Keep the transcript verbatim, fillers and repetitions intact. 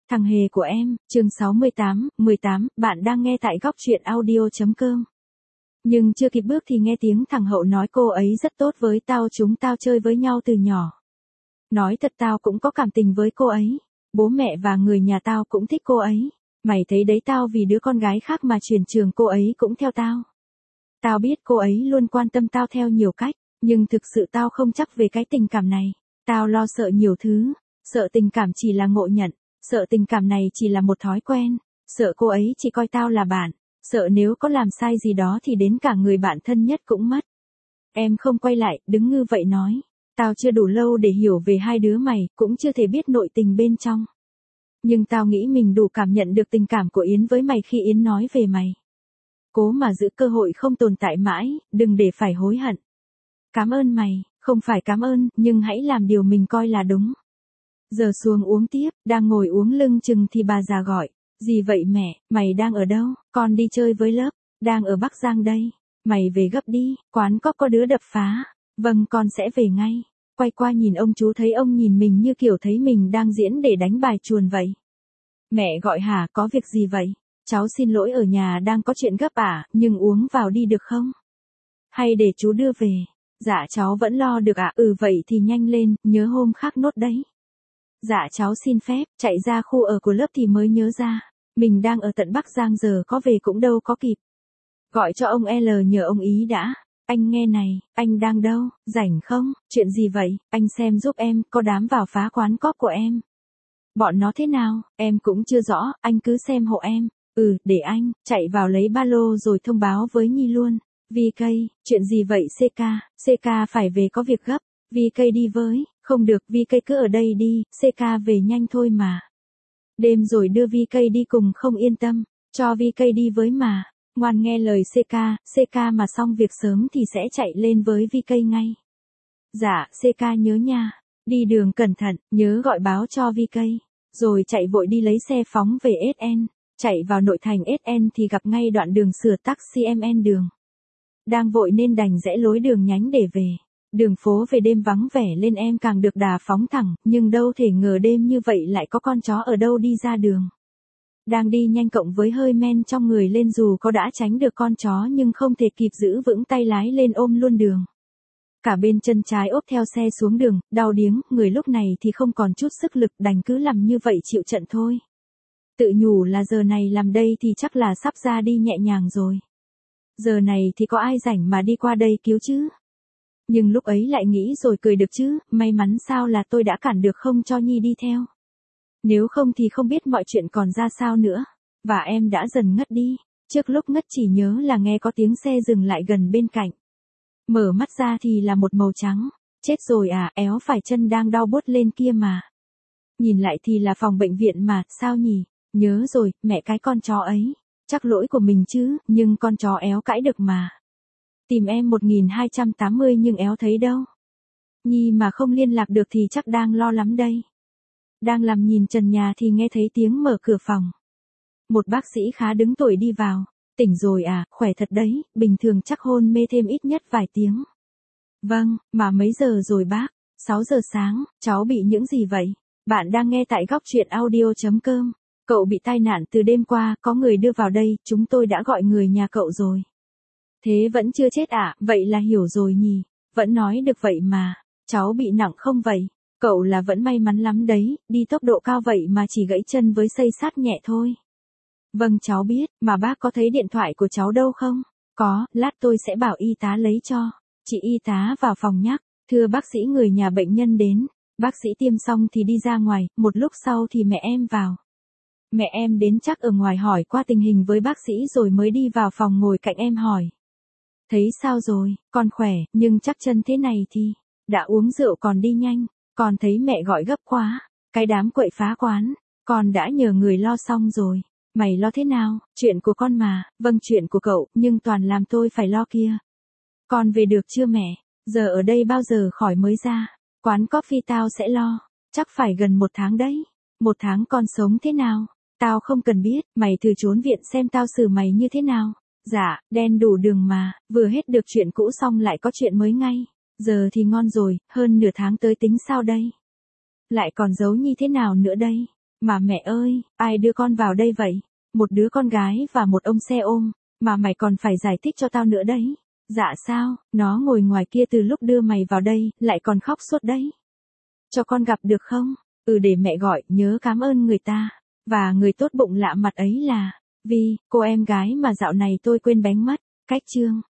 Thằng hề của em, chương sáu mươi tám, mười tám, bạn đang nghe tại góc truyện audio.com. Nhưng chưa kịp bước thì nghe tiếng thằng Hậu nói cô ấy rất tốt với tao, chúng tao chơi với nhau từ nhỏ. Nói thật tao cũng có cảm tình với cô ấy. Bố mẹ và người nhà tao cũng thích cô ấy. Mày thấy đấy, tao vì đứa con gái khác mà chuyển trường, cô ấy cũng theo tao. Tao biết cô ấy luôn quan tâm tao theo nhiều cách, nhưng thực sự tao không chắc về cái tình cảm này. Tao lo sợ nhiều thứ, sợ tình cảm chỉ là ngộ nhận, sợ tình cảm này chỉ là một thói quen, sợ cô ấy chỉ coi tao là bạn, sợ nếu có làm sai gì đó thì đến cả người bạn thân nhất cũng mất. Em không quay lại, đứng ngư vậy nói. Tao chưa đủ lâu để hiểu về hai đứa mày, cũng chưa thể biết nội tình bên trong. Nhưng tao nghĩ mình đủ cảm nhận được tình cảm của Yến với mày khi Yến nói về mày. Cố mà giữ cơ hội không tồn tại mãi, đừng để phải hối hận. Cảm ơn mày, không phải cảm ơn, nhưng hãy làm điều mình coi là đúng. Giờ xuống uống tiếp, đang ngồi uống lưng chừng thì bà già gọi. Gì vậy mẹ, mày đang ở đâu? Con đi chơi với lớp, đang ở Bắc Giang đây. Mày về gấp đi, quán có có đứa đập phá. Vâng, con sẽ về ngay. Quay qua nhìn ông chú, thấy ông nhìn mình như kiểu thấy mình đang diễn để đánh bài chuồn vậy. Mẹ gọi hả, có việc gì vậy? Cháu xin lỗi, ở nhà đang có chuyện gấp à, nhưng uống vào đi được không? Hay để chú đưa về? Dạ cháu vẫn lo được ạ. À? Ừ vậy thì nhanh lên, nhớ hôm khác nốt đấy. Dạ cháu xin phép, chạy ra khu ở của lớp thì mới nhớ ra. Mình đang ở tận Bắc Giang, giờ có về cũng đâu có kịp. Gọi cho ông L nhờ ông ý đã. Anh nghe này, anh đang đâu, rảnh không? Chuyện gì vậy? Anh xem giúp em, có đám vào phá quán cóp của em. Bọn nó thế nào? Em cũng chưa rõ, anh cứ xem hộ em. Ừ, để anh, chạy vào lấy ba lô rồi thông báo với Nhi luôn. vê ca, chuyện gì vậy xê ca? xê ca phải về, có việc gấp. vê ca đi với, không được, vê ca cứ ở đây đi, xê ca về nhanh thôi mà. Đêm rồi đưa vê ca đi cùng không yên tâm, cho vê ca đi với mà. Ngoan nghe lời xê ca, xê ca mà xong việc sớm thì sẽ chạy lên với vê ca ngay. Dạ, xê ca nhớ nha. Đi đường cẩn thận, nhớ gọi báo cho vê ca. Rồi chạy vội đi lấy xe phóng về ét en. Chạy vào nội thành ét en thì gặp ngay đoạn đường sửa taxi em en đường. Đang vội nên đành rẽ lối đường nhánh để về. Đường phố về đêm vắng vẻ lên, em càng được đà phóng thẳng, nhưng đâu thể ngờ đêm như vậy lại có con chó ở đâu đi ra đường. Đang đi nhanh cộng với hơi men trong người lên, dù có đã tránh được con chó nhưng không thể kịp giữ vững tay lái lên, ôm luôn đường. Cả bên chân trái ốp theo xe xuống đường, đau điếng, người lúc này thì không còn chút sức lực, đành cứ làm như vậy chịu trận thôi. Tự nhủ là giờ này làm đây thì chắc là sắp ra đi nhẹ nhàng rồi. Giờ này thì có ai rảnh mà đi qua đây cứu chứ? Nhưng lúc ấy lại nghĩ rồi cười được chứ, may mắn sao là tôi đã cản được không cho Nhi đi theo. Nếu không thì không biết mọi chuyện còn ra sao nữa. Và em đã dần ngất đi. Trước lúc ngất chỉ nhớ là nghe có tiếng xe dừng lại gần bên cạnh. Mở mắt ra thì là một màu trắng. Chết rồi à, éo phải, chân đang đau buốt lên kia mà. Nhìn lại thì là phòng bệnh viện mà, sao nhỉ? Nhớ rồi, mẹ cái con chó ấy. Chắc lỗi của mình chứ, nhưng con chó éo cãi được mà. Tìm em một nghìn hai trăm tám mươi nhưng éo thấy đâu. Nhi mà không liên lạc được thì chắc đang lo lắm đây. Đang làm nhìn trần nhà thì nghe thấy tiếng mở cửa phòng. Một bác sĩ khá đứng tuổi đi vào. Tỉnh rồi à, khỏe thật đấy, bình thường chắc hôn mê thêm ít nhất vài tiếng. Vâng, mà mấy giờ rồi bác? sáu giờ sáng, cháu bị những gì vậy? Bạn đang nghe tại góc truyện audio.com. Cậu bị tai nạn từ đêm qua, có người đưa vào đây, chúng tôi đã gọi người nhà cậu rồi. Thế vẫn chưa chết à, vậy là hiểu rồi nhỉ, vẫn nói được vậy mà. Cháu bị nặng không vậy? Cậu là vẫn may mắn lắm đấy, đi tốc độ cao vậy mà chỉ gãy chân với xây xát nhẹ thôi. Vâng cháu biết, mà bác có thấy điện thoại của cháu đâu không? Có, lát tôi sẽ bảo y tá lấy cho. Chị y tá vào phòng nhắc, thưa bác sĩ, người nhà bệnh nhân đến. Bác sĩ tiêm xong thì đi ra ngoài, một lúc sau thì mẹ em vào. Mẹ em đến chắc ở ngoài hỏi qua tình hình với bác sĩ rồi mới đi vào phòng ngồi cạnh em hỏi. Thấy sao rồi, con khỏe, nhưng chắc chân thế này thì, đã uống rượu còn đi nhanh, con thấy mẹ gọi gấp quá, cái đám quậy phá quán, con đã nhờ người lo xong rồi, mày lo thế nào, chuyện của con mà, vâng chuyện của cậu, nhưng toàn làm tôi phải lo kia. Con về được chưa mẹ, giờ ở đây bao giờ khỏi mới ra, quán coffee tao sẽ lo, chắc phải gần một tháng đấy, một tháng con sống thế nào, tao không cần biết, mày thử trốn viện xem tao xử mày như thế nào. Dạ, đen đủ đường mà, vừa hết được chuyện cũ xong lại có chuyện mới ngay. Giờ thì ngon rồi, hơn nửa tháng tới tính sao đây? Lại còn giấu như thế nào nữa đây? Mà mẹ ơi, ai đưa con vào đây vậy? Một đứa con gái và một ông xe ôm, mà mày còn phải giải thích cho tao nữa đấy. Dạ sao, nó ngồi ngoài kia từ lúc đưa mày vào đây, lại còn khóc suốt đấy. Cho con gặp được không? Ừ để mẹ gọi, nhớ cảm ơn người ta. Và người tốt bụng lạ mặt ấy là Vi, cô em gái mà dạo này tôi quên bén mất. Cách chương